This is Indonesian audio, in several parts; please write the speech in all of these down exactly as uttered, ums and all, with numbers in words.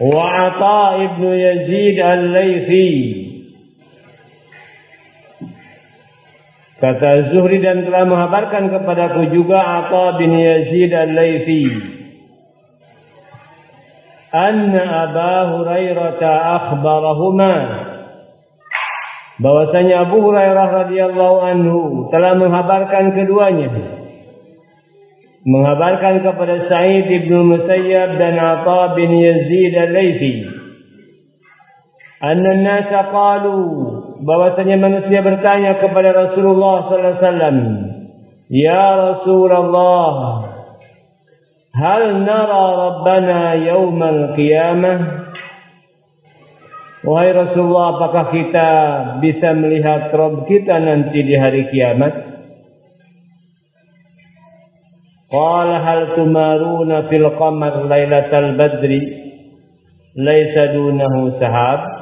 wa Atha ibnu Yazid al-Laythi. Kata Zuhri, dan telah menghabarkan kepadaku juga Atha bin Yazid al-Laythi, anna Aba Hurairah akhbarahuma, bahwasanya Abu Hurairah radhiyallahu anhu telah menghabarkan keduanya, menghabarkan kepada Sa'id ibn Musayyab dan Atha bin Yazid al-Laythi, anna an-nasa qalu, bahwasanya manusia bertanya kepada Rasulullah sallallahu alaihi wasallam, ya Rasulullah, hal nara rabbana yaumal qiyamah, wahai Rasulullah, apakah kita bisa melihat Rabb kita nanti di hari kiamat? Qala hal tumaruna fil qamar lailatal badri laisa dunahu sahab.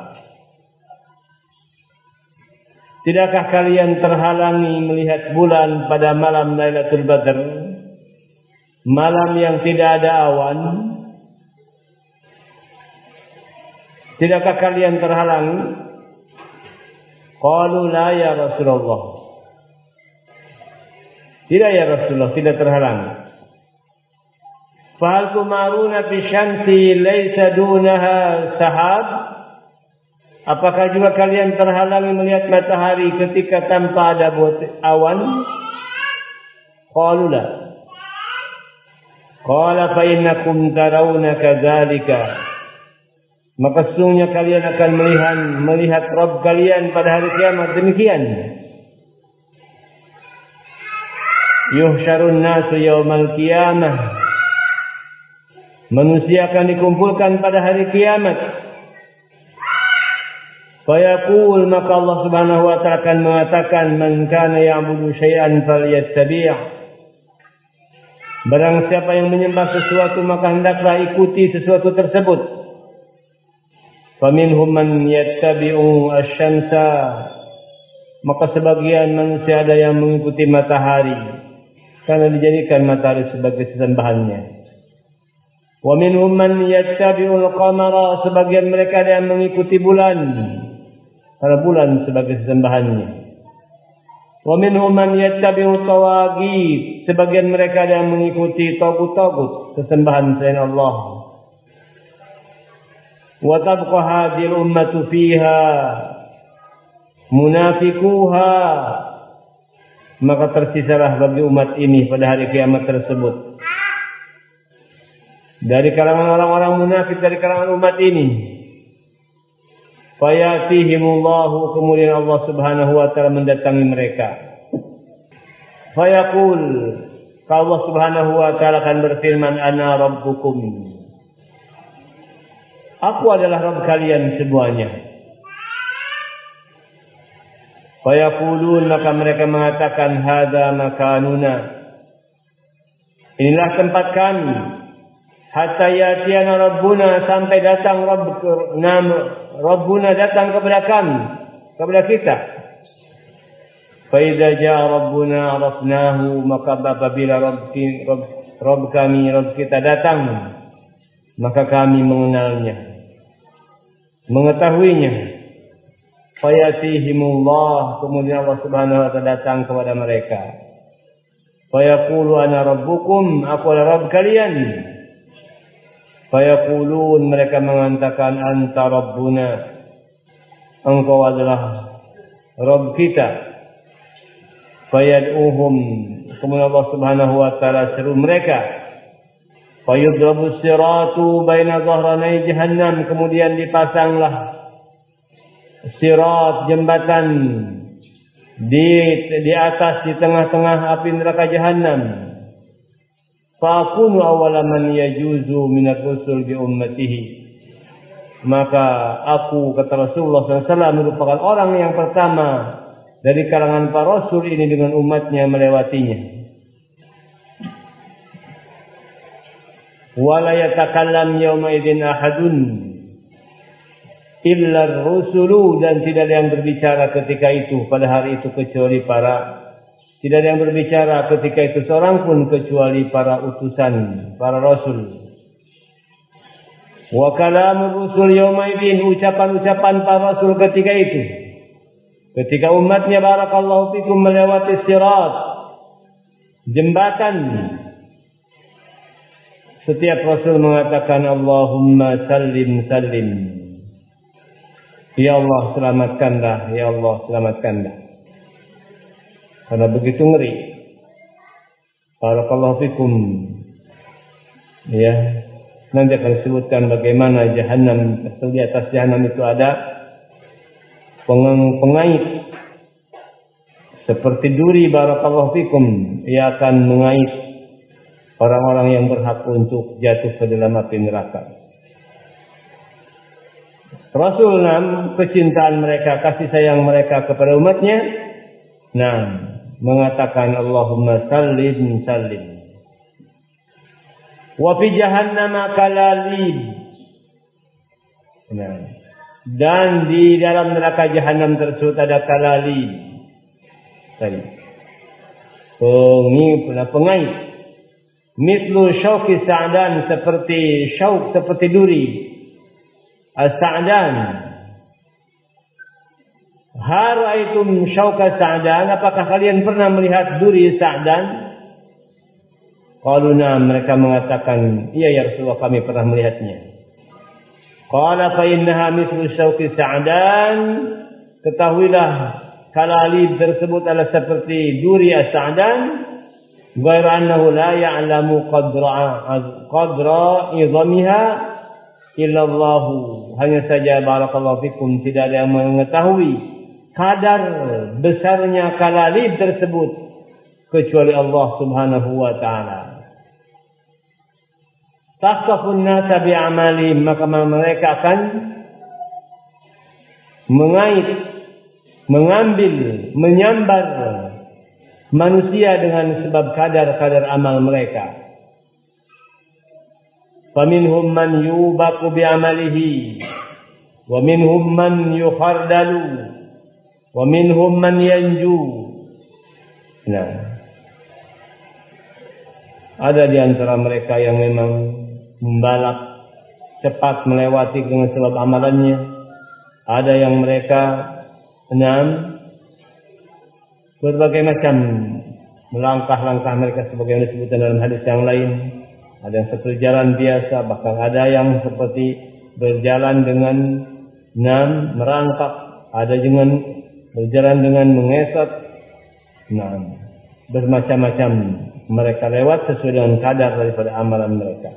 Tidakkah kalian terhalangi melihat bulan pada malam Lailatul Badr, malam yang tidak ada awan? Tidakkah kalian terhalangi? Qalu la ya Rasulullah. Tidak ya Rasulullah, tidak terhalangi. Fahal tumaruna fi syamsi laisa dunaha sahab? Apakah juga kalian terhalangi melihat matahari ketika tanpa ada awan? Qalu la. Qala fa innakum tarawna kadzalika. Maka sesungguhnya kalian akan melihat melihat Rabb kalian pada hari kiamat demikian. Yuhsyarun nasu yaumal qiyamah. Manusia akan dikumpulkan pada hari kiamat. Fayaqul, maka Allah Subhanahu wa ta'ala akan mengatakan, man kana ya'budu syai'an falyattabi'. Barang siapa yang menyembah sesuatu, maka hendaklah ikuti sesuatu tersebut. Faminhum man yattabi'u asy-syamsa. Maka sebagian manusia ada yang mengikuti matahari karena dijadikan matahari sebagai sesembahannya. Wa minhum man yattabi'ul qamara. Sebagian mereka ada yang mengikuti bulan, para bulan sebagai sesembahannya. Wa minhum man yattabi'u tawagit. Sebagian mereka yang mengikuti tagut-tagut, sesembahan selain Allah. Wa tabqa hadhihi ummatu fiha munafiquha. Maka tersisalah bagi umat ini pada hari kiamat tersebut dari kalangan orang-orang munafik dari kalangan umat ini. Fayatihimullahu, kemudian Allah Subhanahu wa ta'ala mendatangi mereka. Fayaqul, Allah Subhanahu wa ta'ala akan berfirman, ana rabbukum, aku adalah Rabb kalian semuanya. Fayaqulun, maka mereka mengatakan, hadza makanuna, inilah tempat kami. Hatta yatiyana rabbuna, sampai datang Rabb nama Rabbuna datang kepada kami, kepada kita. Fa idza jaa rabbuna arafnahu, maka apabila Rabb, Rabb, Rabb kami, Rabb kita datang, maka kami mengenalnya, mengetahuinya. Fayatihimullah, kemudian Allah Subhanahu wa ta'ala datang kepada mereka. Fayaqulu ana rabbukum, aku adalah Rabb kalian. Fayaqulun, mereka mengatakan, anta rabbuna, engkau adalah Rabb kita. Fayad'uhum, kemudian Allah Subhanahu wa ta'ala seru mereka. Fayudrabu siratu baina dhahranai jahannam, kemudian dipasanglah sirat, jembatan di di atas, di tengah-tengah api neraka jahannam. Fa'akunu awwala man yajuzu minar rusul bi ummatihi. Maka aku, kata Rasulullah sallallahu alaihi wasallam, merupakan orang yang pertama dari kalangan para rasul ini dengan umatnya melewatinya. Wala yatakallam yawma idzin ahadun illa ar-rusulu, dan tidak ada yang berbicara ketika itu, pada hari itu, kecuali para Tidak ada yang berbicara ketika itu seorang pun kecuali para utusan, para rasul. Wa kalamur rusul yaumaidin, ucapan-ucapan para rasul ketika itu. Ketika umatnya barakallahu fikum melewati sirat, jembatan, setiap rasul mengatakan Allahumma sallim sallim. Ya Allah selamatkanlah, ya Allah selamatkanlah. Karena begitu ngeri. Barakallahu fikum. Ya, nanti akan disebutkan bagaimana Jahannam, di atas Jahannam itu ada pengait seperti duri, barakallahu fikum. Ia akan mengait orang-orang yang berhak untuk jatuh ke dalam api neraka. Rasul enam, kecintaan mereka, kasih sayang mereka kepada umatnya, nah, mengatakan Allahumma sallim sallim. Wa fi jahannam kalalib. Nah, dan di dalam neraka Jahannam tersebut ada kalalib. Tadi. Pengi, pengait. Mislu syauki sa'dan, seperti syauk, seperti duri. As-sa'dan. Har ra'aitum syauka sa'dan, apakah kalian pernah melihat duri sa'dan? Qaluna, mereka mengatakan, iya ya Rasulullah, kami pernah melihatnya. Qala fa innaha mithlu syauki sa'dan, ketahuilah kalalib tersebut adalah seperti duri as-sa'dan, ghair annahu la ya'lamu qadra qadra idhamiha illa Allah. Hanya saja barakallahu fikum, tidak ada yang mengetahui kadar besarnya kalalib tersebut kecuali Allah Subhanahu wa taala. Takhafun nasa bi'amalihim, maka mereka akan mengait, mengambil, menyambar manusia dengan sebab kadar-kadar amal mereka. Faminhum man yubaku bi'amalihi, wa minhum man yukhardalu, wa minhum man yanju. Nah, ada di antara mereka yang memang membalap cepat melewati dengan sebab amalannya. Ada yang mereka enam berbagai macam melangkah-langkah mereka sebagaimana disebutkan dalam hadis yang lain. Ada yang seperti jalan biasa, bahkan ada yang seperti berjalan dengan enam merangkak, ada dengan berjalan dengan mengesot. Nah, bermacam-macam mereka lewat sesuai dengan kadar daripada amalan mereka.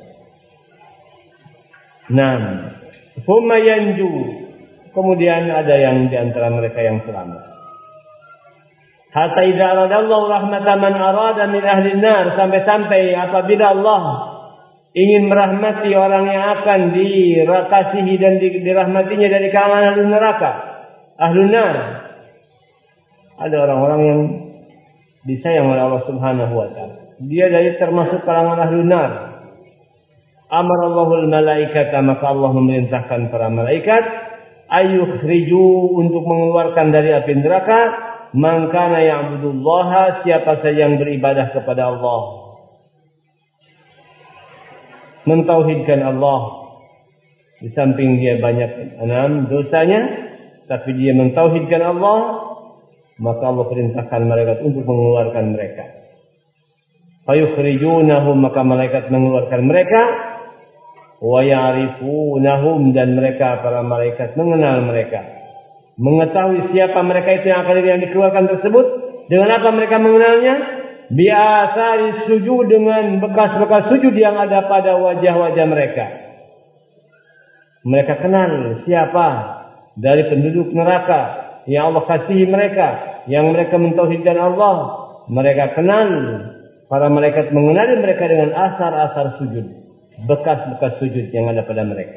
Nah, thumma yanju, kemudian ada yang di antara mereka yang selamat. Hatta idza aradallahu rahmatan man arada min ahli an-nar, sampai-sampai apabila Allah ingin merahmati orang yang akan dikasihi dan dirahmatinya dari kalangan ahli neraka, ahli nar, ada orang-orang yang disayang oleh Allah Subhanahu wa taala. Dia dari termasuk kalangan ahli nar. Amarallahul malaikata, maka Allah memerintahkan para malaikat ayukhriju, untuk mengeluarkan dari api neraka man kana ya'budullaha, siapa saja yang beribadah kepada Allah, mentauhidkan Allah. Di samping dia banyak enam dosanya, tapi dia mentauhidkan Allah, maka Allah perintahkan malaikat untuk mengeluarkan mereka. Fayukhrijunahum, maka malaikat mengeluarkan mereka. Wa ya'rifunahum, dan mereka, para malaikat, mengenal mereka, mengetahui siapa mereka itu yang akan yang dikeluarkan tersebut. Dengan apa mereka mengenalnya? Bi'athari sujud, dengan bekas-bekas sujud yang ada pada wajah-wajah mereka. Mereka kenal siapa dari penduduk neraka yang Allah kasihi mereka, yang mereka mentauhidkan Allah. Mereka kenal, para malaikat mengenali mereka dengan asar-asar sujud, bekas-bekas sujud yang ada pada mereka.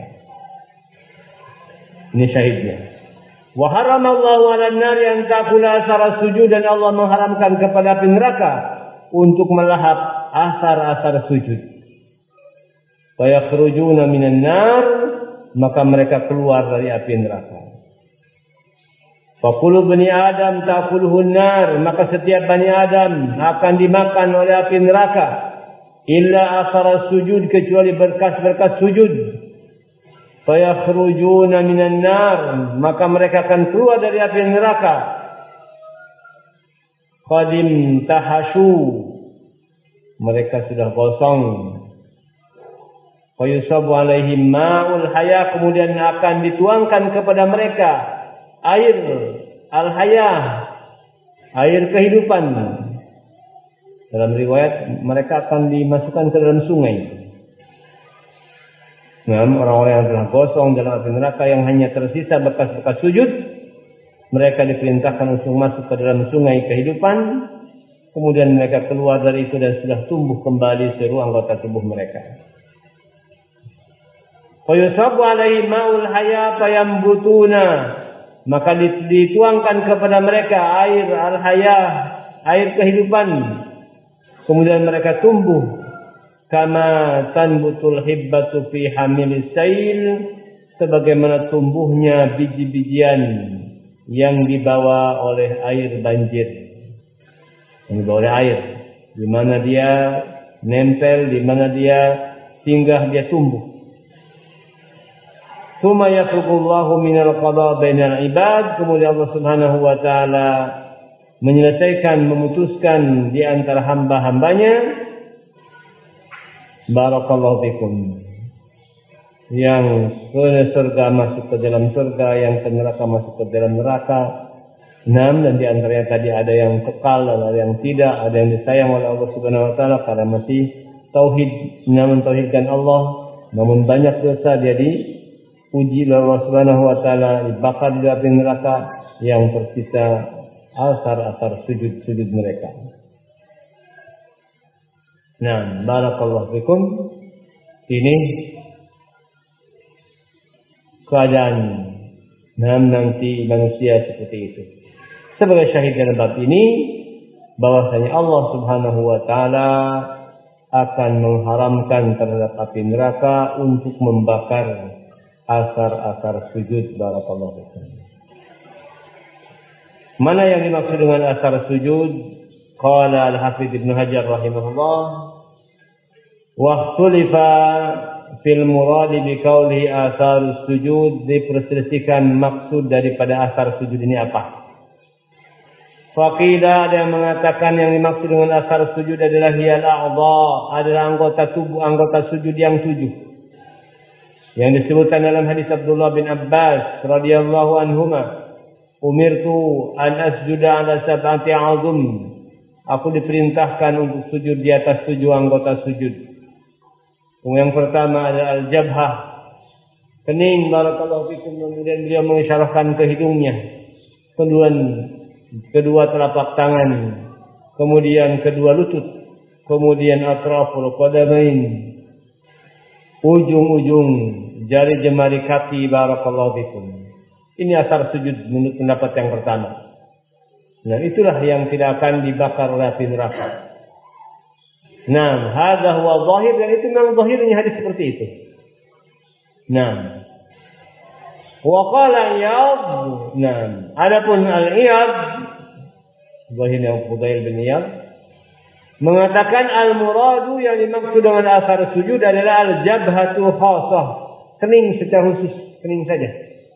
Ini syahidnya. Wa haramallahu 'alan nari an ta'kula asar sujud, dan Allah mengharamkan kepada api neraka untuk melahap asar-asar sujud. Fa yakhrujuna minan nar, maka mereka keluar dari api neraka. Fa kullu bani adam ta'kuluhun nar, maka setiap bani Adam akan dimakan oleh api neraka. Illa asar sujud, kecuali berkas-berkas sujud. fayakhrujuna minan nar, maka mereka akan keluar dari api neraka. Qadim tahashu, mereka sudah gosong. Fayusabu alaihim ma'ul haya, kemudian akan dituangkan kepada mereka air al-haya, air kehidupan. Dalam riwayat mereka akan dimasukkan ke dalam sungai. Nah, orang-orang yang telah gosong dalam api neraka yang hanya tersisa bekas-bekas sujud, mereka diperintahkan untuk masuk ke dalam sungai kehidupan. Kemudian mereka keluar dari itu dan sudah tumbuh kembali seluruh anggota tubuh mereka. Fayusabu alaihi ma'ul haya fayambutuna, maka dituangkan kepada mereka air al-haya, air kehidupan. Kemudian mereka tumbuh kama tanbutul hibbatu fi hamilis sail, sebagaimana tumbuhnya biji-bijian yang dibawa oleh air banjir, yang dibawa oleh air, di mana dia nempel, di mana dia singgah, dia tumbuh. Tsumma yafruqullahu minal qada bainal ibad, kemudian Allah Subhanahu wa taala menyelesaikan, memutuskan di antara hamba-hambanya. Barakallahu fikum. Yang ke surga masuk ke dalam surga, yang ke neraka masuk ke dalam neraka. Enam, dan di antaranya tadi ada yang kekal, ada yang tidak, ada yang disayang oleh Allah Subhanahu wa taala karena masih tauhid, mentauhidkan Allah, namun banyak dosa dia diuji oleh Allah Subhanahu wa taala, dibakar di api neraka, yang tersisa asar-asar sujud-sujud mereka. Nah, barakallahu fikum. Ini keadaan nanti manusia seperti itu. Sebagai syahid dalam bab ini, bahwasanya Allah Subhanahu wa taala akan mengharamkan terhadap api neraka untuk membakar asar-asar sujud. Barakallahu fikum. Mana yang dimaksud dengan asar sujud? Qala al-Hafidz Ibnu Hajar rahimahullah, wa ikhtulifa fil murad bi qawli asar sujud, diperselisihkan maksud daripada asar sujud ini apa. Faqila, ada yang mengatakan yang dimaksud dengan asar sujud adalah hiyal a'dha, adalah anggota tubuh, anggota sujud yang tujuh, yang disebutkan dalam hadis Abdullah bin Abbas radhiyallahu anhuma, umirtu an asjuda ala sab'ati a'zum, aku diperintahkan untuk sujud di atas tujuh anggota sujud. Yang pertama adalah al-jabhah, kening, barakallahu fikum. Kemudian beliau mengisyarahkan ke hidungnya. Kemudian kedua telapak tangan, kemudian kedua lutut, kemudian atraful qadamain, ujung-ujung jari jemari kaki, barakallahu fikum. Ini asar sujud menurut pendapat yang pertama. Nah, itulah yang tidak akan dibakar oleh api neraka. Nah, hadza huwa zahir, dan itu memang zahirnya hadis seperti itu. Nah, wa qala Iyad, nah, adapun al-Iyad, zahirnya Fudail bin Iyad, mengatakan al-muradu, yang dimaksud dengan asar sujud adalah al-jabhatu khassah, kening secara khusus, kening saja.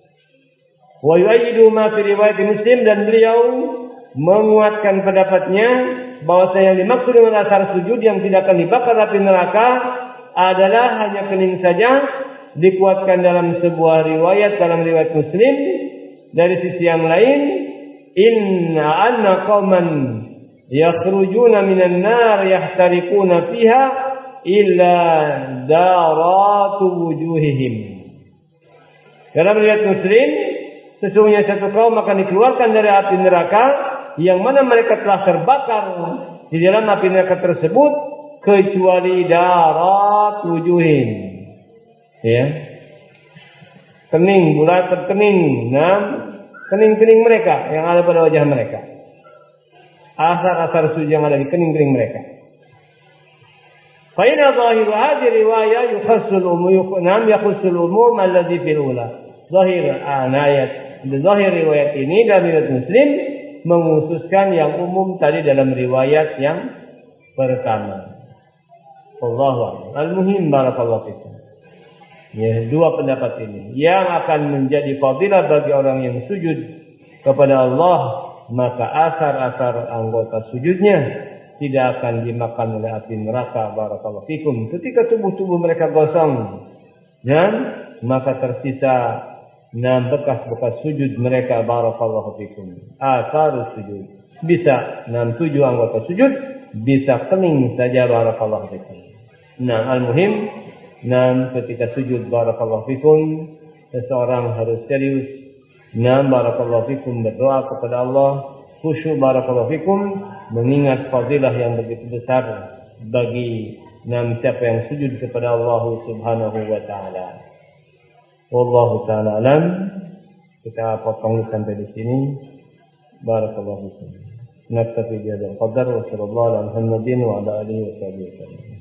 Wa yu'ayyidu ma fi riwayat Muslim, dan beliau menguatkan pendapatnya bahwasanya yang dimaksud dengan asar sujud yang tidak akan dibakar api neraka adalah hanya kening saja. Dikuatkan dalam sebuah riwayat, dalam riwayat Muslim dari sisi yang lain, inna anna qauman yakhrujuna minan nar yahtariquna fiha illa daratu wujuhihim. Dalam riwayat Muslim, sesungguhnya satu kaum akan dikeluarkan dari api neraka yang mana mereka telah terbakar di dalam api neraka tersebut, kecuali darat wujuhin, ya, kening, bulat terkening, nah, kening-kening mereka yang ada pada wajah mereka, asar-asar sujud yang ada di kening-kening mereka. Fa inna zahiru hadhihi riwayah yukhassul umum, nam yakhussul umum alladhi fil ula. Zahir ayat, zahir riwayat ini dalam riwayat Muslim mengkhususkan yang umum tadi dalam riwayat yang pertama. Allahu a'lam. Al-muhim, barakallahu fikum. Ya, dua pendapat ini yang akan menjadi fadilah bagi orang yang sujud kepada Allah, maka asar-asar anggota sujudnya tidak akan dimakan oleh api neraka. Barakallahu fikum. Ketika tubuh-tubuh mereka gosong, dan maka tersisa enam bekas-bekas sujud mereka. Barakallahu fikum. Asar sujud bisa enam tujuh anggota sujud, bisa kening saja. Barakallahu fikum. Nah, al-muhim, nah ketika sujud, barakallahu fikum, seseorang harus serius. Nah, barakallahu fikum, berdoa kepada Allah, khusyuk, barakallahu fikum, mengingat fadilah yang begitu besar bagi nam siapa yang sujud kepada Allah Subhanahu wa taala. Wallahu taala alam. Kita potong sampai di sini. Barakallahu fikum. Naktafi bi hadzal qadar wa sallallahu ala Muhammadin wa ala alihi wa sahbihi.